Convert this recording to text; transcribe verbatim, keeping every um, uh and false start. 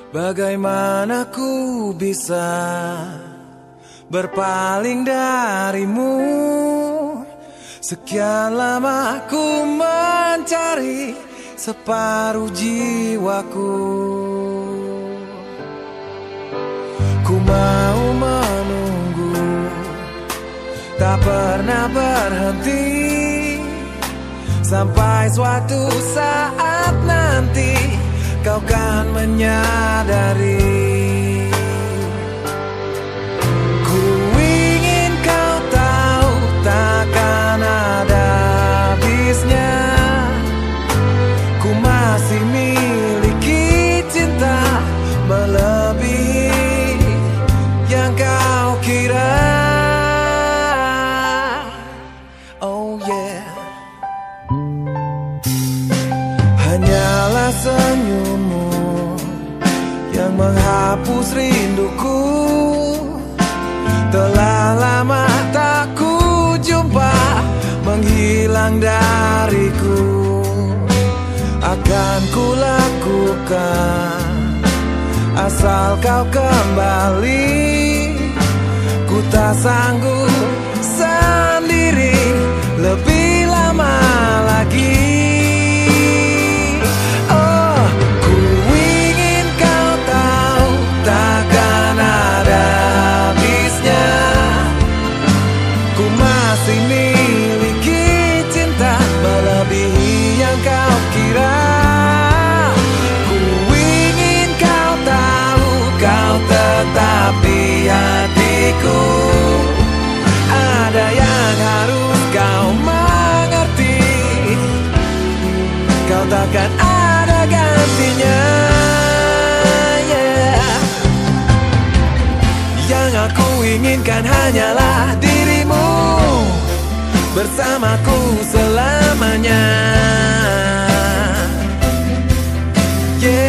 Bagaimana ku bisa berpaling darimu? Sekian lama ku mencari separuh jiwaku. Ku mau menunggu, tak pernah berhenti, sampai suatu saat nanti kau kan menyadari. Ku ingin kau tahu takkan ada habisnya. Ku masih miliki cinta melebihi yang kau kira. Oh yeah. Hanyalah senyummu yang menghapus rinduku. Telah lama tak ku jumpa, menghilang dariku. Akan ku lakukan asal kau kembali. Ku tak sanggup sendiri lebih lama lagi. Masih miliki cinta melebihi yang kau kira. Ku ingin kau tahu, kau tetap di hatiku. Ada yang harus kau mengerti, kau takkan ada gantinya. Yeah. Yang aku inginkan hanyalah dirimu bersamaku selamanya. Yeah.